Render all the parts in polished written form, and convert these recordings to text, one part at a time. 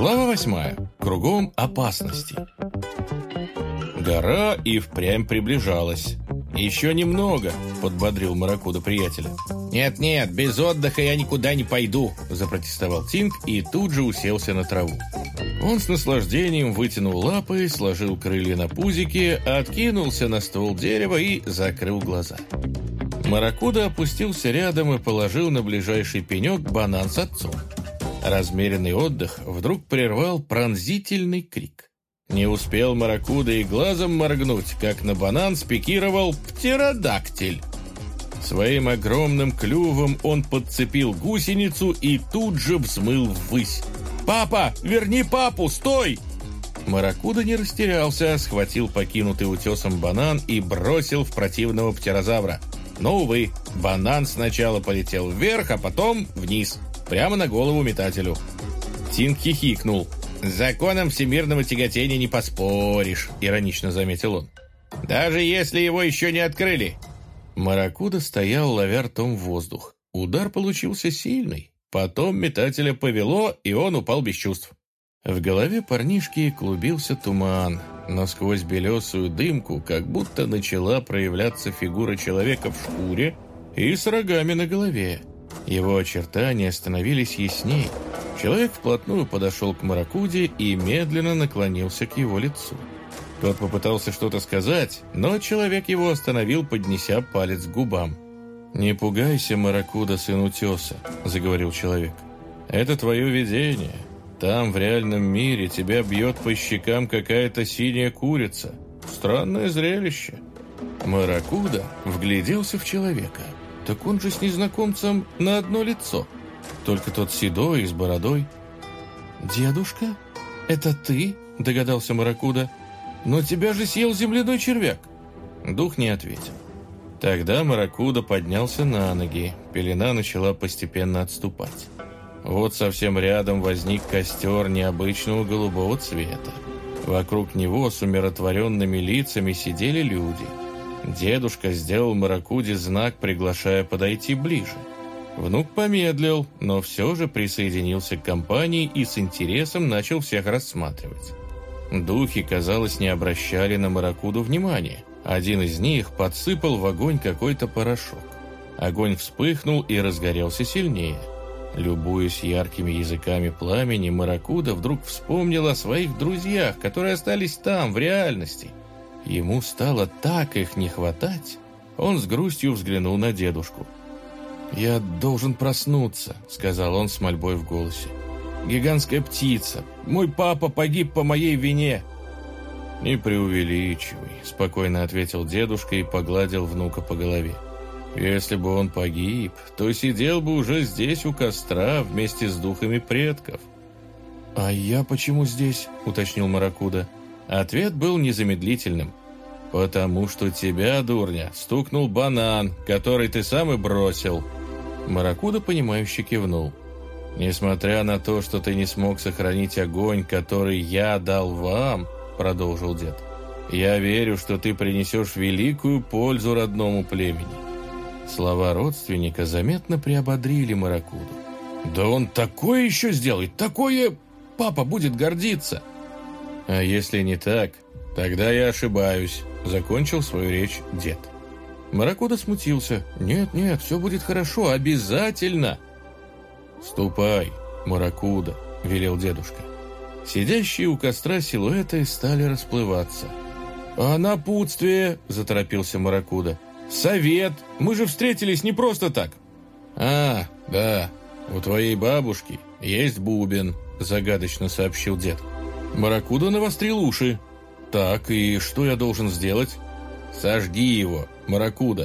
Глава 8. Кругом опасности. Гора и впрямь приближалась. «Еще немного», — подбодрил Маракуда приятеля. «Нет-нет, без отдыха я никуда не пойду», — запротестовал Тинг и тут же уселся на траву. Он с наслаждением вытянул лапы, сложил крылья на пузике, откинулся на ствол дерева и закрыл глаза. Маракуда опустился рядом и положил на ближайший пенек банан с отцом. Размеренный отдых вдруг прервал пронзительный крик. Не успел Маракуда и глазом моргнуть, как на банан спикировал птеродактиль. Своим огромным клювом он подцепил гусеницу и тут же взмыл ввысь. «Папа, верни папу, стой!» Маракуда не растерялся, схватил покинутый утесом банан и бросил в противного птерозавра. Но, увы, банан сначала полетел вверх, а потом вниз, прямо на голову метателю. Тинг хихикнул. «С законом всемирного тяготения не поспоришь», — иронично заметил он. «Даже если его еще не открыли». Маракуда стоял, ловя ртом в воздух. Удар получился сильный. Потом метателя повело, и он упал без чувств. В голове парнишки клубился туман, но сквозь белесую дымку как будто начала проявляться фигура человека в шкуре и с рогами на голове. Его очертания становились ясней. Человек вплотную подошел к Маракуде и медленно наклонился к его лицу. Тот попытался что-то сказать, но человек его остановил, поднеся палец к губам. «Не пугайся, Маракуда, сын утеса», — заговорил человек. «Это твое видение. Там, в реальном мире, тебя бьет по щекам какая-то синяя курица. Странное зрелище». Маракуда вгляделся в человека. Так он же с незнакомцем на одно лицо. Только тот седой и с бородой. «Дедушка, это ты?» — догадался Маракуда. «Но тебя же съел земляной червяк». Дух не ответил. Тогда Маракуда поднялся на ноги. Пелена начала постепенно отступать. Вот совсем рядом возник костер необычного голубого цвета. Вокруг него с умиротворенными лицами сидели люди. Дедушка сделал Маракуде знак, приглашая подойти ближе. Внук помедлил, но все же присоединился к компании и с интересом начал всех рассматривать. Духи, казалось, не обращали на Маракуду внимания. Один из них подсыпал в огонь какой-то порошок. Огонь вспыхнул и разгорелся сильнее. Любуясь яркими языками пламени, Маракуда вдруг вспомнил о своих друзьях, которые остались там, в реальности. Ему стало так их не хватать. Он с грустью взглянул на дедушку. «Я должен проснуться», — сказал он с мольбой в голосе. «Гигантская птица. Мой папа погиб по моей вине». «Не преувеличивай», — спокойно ответил дедушка и погладил внука по голове. «Если бы он погиб, то сидел бы уже здесь у костра вместе с духами предков». «А я почему здесь?» — уточнил Маракуда. Ответ был незамедлительным. «Потому что тебя, дурня, стукнул банан, который ты сам и бросил». Маракуда, понимающе кивнул. «Несмотря на то, что ты не смог сохранить огонь, который я дал вам, — продолжил дед, — я верю, что ты принесешь великую пользу родному племени». Слова родственника заметно приободрили Маракуду. «Да он такое еще сделает, такое! Папа будет гордиться!» «А если не так, тогда я ошибаюсь», — закончил свою речь дед. Маракуда смутился. «Нет, все будет хорошо, обязательно!» «Ступай, Маракуда», — велел дедушка. Сидящие у костра силуэты стали расплываться. «А напутствие?» — заторопился Маракуда. «Совет! Мы же встретились не просто так!» «А, да, у твоей бабушки есть бубен», — загадочно сообщил дед. Маракуда навострил уши. «Так, и что я должен сделать?» «Сожги его, Маракуда».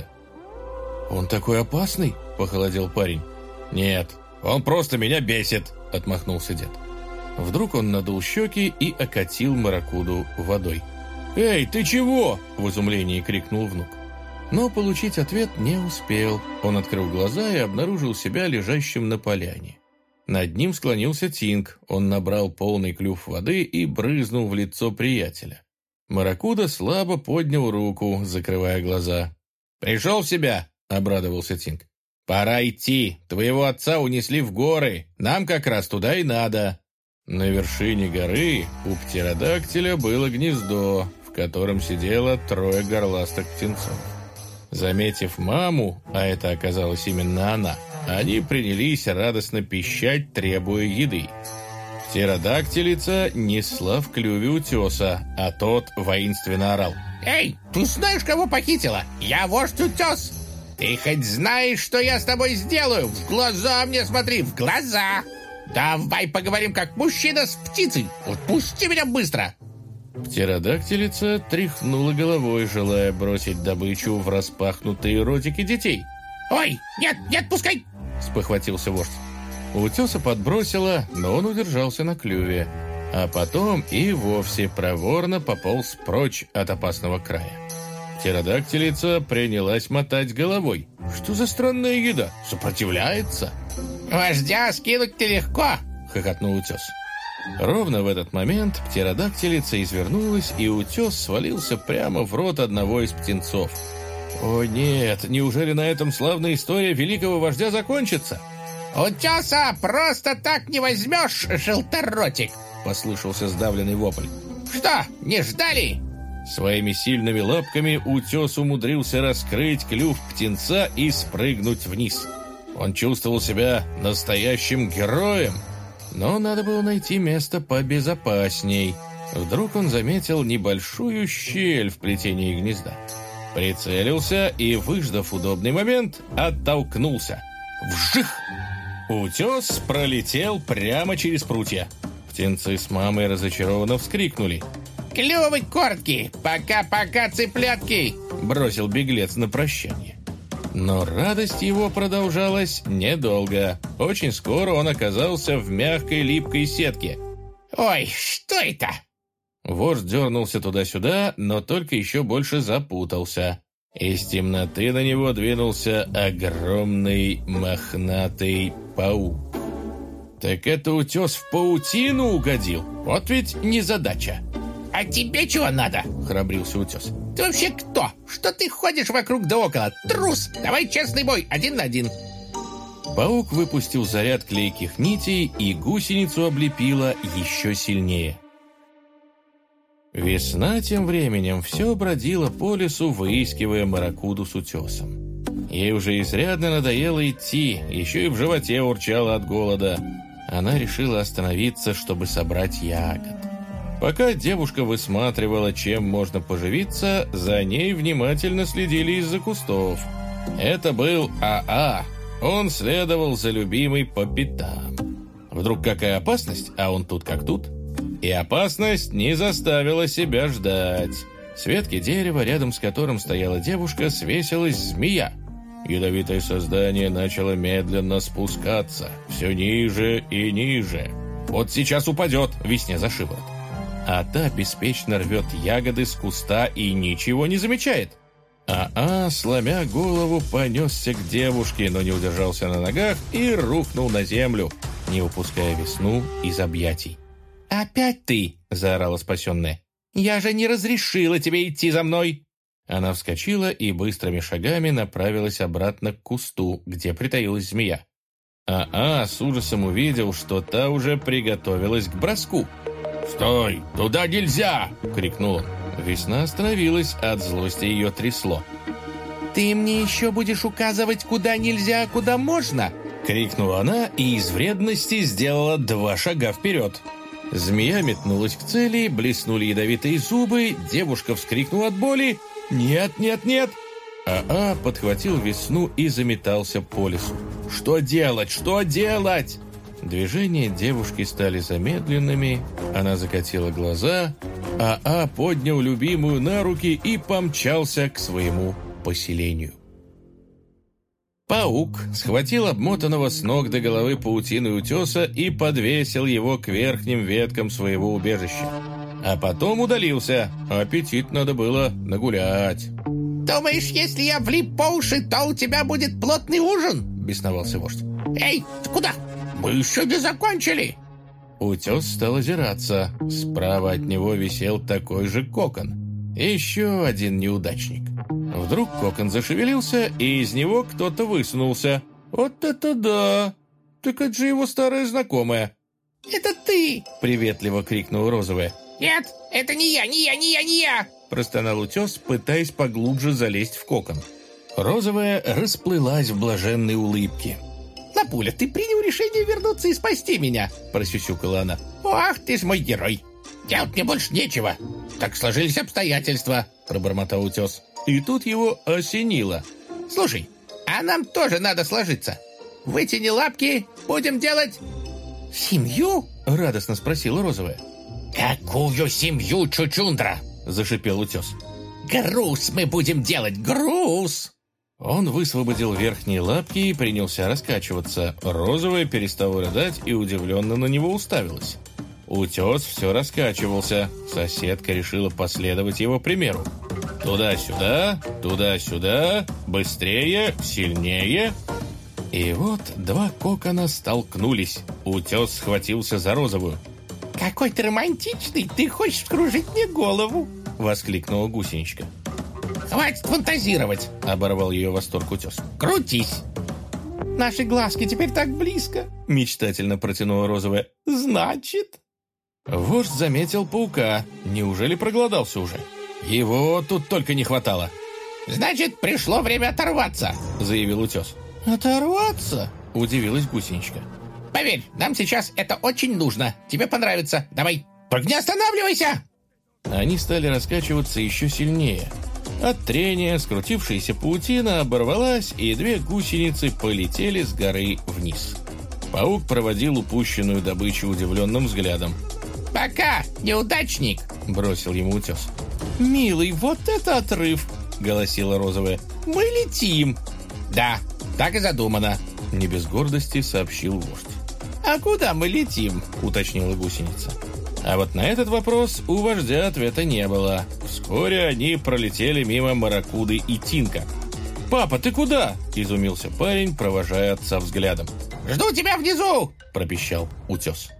«Он такой опасный?» — похолодел парень. «Нет, он просто меня бесит», — отмахнулся дед. Вдруг он надул щеки и окатил Маракуду водой. «Эй, ты чего?» — в изумлении крикнул внук. Но получить ответ не успел. Он открыл глаза и обнаружил себя лежащим на поляне. Над ним склонился Тинг. Он набрал полный клюв воды и брызнул в лицо приятеля. Маракуда слабо поднял руку, закрывая глаза. «Пришел в себя?» — обрадовался Тинг. «Пора идти. Твоего отца унесли в горы. Нам как раз туда и надо». На вершине горы у птеродактиля было гнездо, в котором сидело 3 горластых птенцов. Заметив маму, а это оказалась именно она, они принялись радостно пищать, требуя еды. Птеродактилица несла в клюве утеса, а тот воинственно орал. «Эй, ты знаешь, кого похитила? Я вождь утес! Ты хоть знаешь, что я с тобой сделаю? В глаза мне смотри, в глаза! Давай поговорим как мужчина с птицей! Отпусти меня быстро!» Птеродактилица тряхнула головой, желая бросить добычу в распахнутые ротики детей. «Ой, нет, нет, пускай!» — спохватился вождь. Утеса подбросило, но он удержался на клюве, а потом и вовсе проворно пополз прочь от опасного края. Птеродактилица принялась мотать головой. «Что за странная еда? Сопротивляется?» «Вождя скинуть-то легко!» — хохотнул утес. Ровно в этот момент птеродактилица извернулась, и утес свалился прямо в рот одного из птенцов. «О нет, неужели на этом славная история великого вождя закончится?» «Утеса просто так не возьмешь, желторотик!» — послышался сдавленный вопль. «Что, не ждали?» Своими сильными лапками утес умудрился раскрыть клюв птенца и спрыгнуть вниз. Он чувствовал себя настоящим героем, но надо было найти место побезопасней. Вдруг он заметил небольшую щель в плетении гнезда. Прицелился и, выждав удобный момент, оттолкнулся. Вжих! Утес пролетел прямо через прутья. Птенцы с мамой разочарованно вскрикнули. «Клювы короткие! Пока-пока, цыплятки!» бросил беглец на прощание. Но радость его продолжалась недолго. Очень скоро он оказался в мягкой липкой сетке. «Ой, что это?» Вождь дернулся туда-сюда, но только еще больше запутался. Из темноты на него двинулся огромный мохнатый паук. Так это утес в паутину угодил? Вот ведь незадача. «А тебе чего надо?» — храбрился утес. «Ты вообще кто? Что ты ходишь вокруг да около? Трус! Давай честный бой, 1 на 1!» Паук выпустил заряд клейких нитей, и гусеницу облепило еще сильнее. Весна тем временем все бродила по лесу, выискивая маракуду с утесом. Ей уже изрядно надоело идти, еще и в животе урчала от голода. Она решила остановиться, чтобы собрать ягод. Пока девушка высматривала, чем можно поживиться, за ней внимательно следили из-за кустов. Это был АА. Он следовал за любимой по пятам. Вдруг какая опасность, а он тут как тут. И опасность не заставила себя ждать. С ветки дерева, рядом с которым стояла девушка, свесилась змея. Ядовитое создание начало медленно спускаться, все ниже и ниже. Вот сейчас упадет, висня за шиворот. А та беспечно рвет ягоды с куста и ничего не замечает. Сломя голову, понесся к девушке, но не удержался на ногах и рухнул на землю, не упуская весну из объятий. «Опять ты!» — заорала спасенная. «Я же не разрешила тебе идти за мной!» Она вскочила и быстрыми шагами направилась обратно к кусту, где притаилась змея. С ужасом увидел, что та уже приготовилась к броску. «Стой! Туда нельзя!» — крикнул он. Весна остановилась, от злости ее трясло. «Ты мне еще будешь указывать, куда нельзя, а куда можно?» — крикнула она и из вредности сделала 2 шага вперед. Змея метнулась к цели, блеснули ядовитые зубы, девушка вскрикнула от боли. «Нет, нет, нет!» подхватил весну и заметался по лесу. «Что делать? Что делать?» Движения девушки стали замедленными, она закатила глаза, поднял любимую на руки и помчался к своему поселению. Паук схватил обмотанного с ног до головы паутиной утеса и подвесил его к верхним веткам своего убежища. А потом удалился. Аппетит надо было нагулять. «Думаешь, если я влип по уши, то у тебя будет плотный ужин?» — бесновался вождь. «Эй, ты куда? Мы еще не закончили!» Утес стал озираться. Справа от него висел такой же кокон. Еще один неудачник. Вдруг кокон зашевелился, и из него кто-то высунулся. «Вот это да! Так это же его старая знакомая!» «Это ты!» — приветливо крикнула розовая. «Нет, это не я!» — простонал утес, пытаясь поглубже залезть в кокон. Розовая расплылась в блаженной улыбке. «Лапуля, ты принял решение вернуться и спасти меня!» — просюсюкала она. «Ах, ты ж мой герой! Делать мне больше нечего! Так сложились обстоятельства!» — пробормотал утес. И тут его осенило. «Слушай, а нам тоже надо сложиться. Вытяни лапки, будем делать...» «Семью?» — радостно спросила розовая. «Какую семью, чучундра?» — зашипел утес. «Груз мы будем делать, груз!» Он высвободил верхние лапки и принялся раскачиваться. Розовая перестала рыдать и удивленно на него уставилась. Утес все раскачивался. Соседка решила последовать его примеру. Туда-сюда, туда-сюда, быстрее, сильнее. И вот два кокона столкнулись. Утес схватился за розовую. «Какой ты романтичный! Ты хочешь вскружить мне голову!» — воскликнула гусеничка. «Хватит фантазировать!» — оборвал ее восторг утес. «Крутись!» «Наши глазки теперь так близко!» — мечтательно протянула розовая. «Значит...» Вождь заметил паука. Неужели проголодался уже? Его тут только не хватало. «Значит, пришло время оторваться!» — заявил утес. «Оторваться?» — удивилась гусеничка. «Поверь, нам сейчас это очень нужно. Тебе понравится. Давай, только не останавливайся!» Они стали раскачиваться еще сильнее. От трения скрутившаяся паутина оборвалась, и две гусеницы полетели с горы вниз. Паук проводил упущенную добычу удивленным взглядом. «Пока, неудачник!» — бросил ему утес. «Милый, вот это отрыв!» — голосила розовая. «Мы летим!» «Да, так и задумано!» — не без гордости сообщил вождь. «А куда мы летим?» — уточнила гусеница. А вот на этот вопрос у вождя ответа не было. Вскоре они пролетели мимо Маракуды и Тинка. «Папа, ты куда?» — изумился парень, провожая отца взглядом. «Жду тебя внизу!» — пропищал утес.